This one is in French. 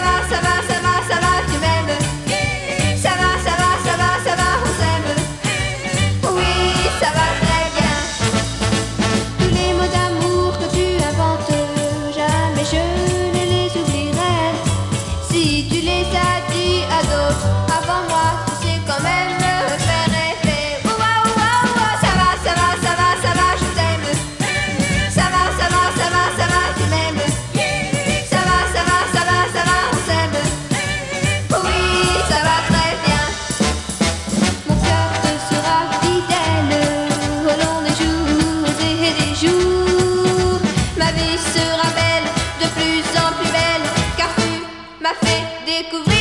ça va, tu m'aimes. Ça va, on s'aime. Oui, ça va très bien. Tous les mots d'amour que tu inventes, jamais je ne les oublierai. Si tu les as dit à d'autres avant moi, tu sais quand même me faire rêver. Ouah, ouah, ouah, ça va, je t'aime. Ça va, tu m'aimes. Ça va, on s'aime. Oui, ça va très bien. Mon cœur te sera fidèle au long des jours et des jours. Ma vie sera belle, de plus en plus belle, car tu m'as fait découvrir.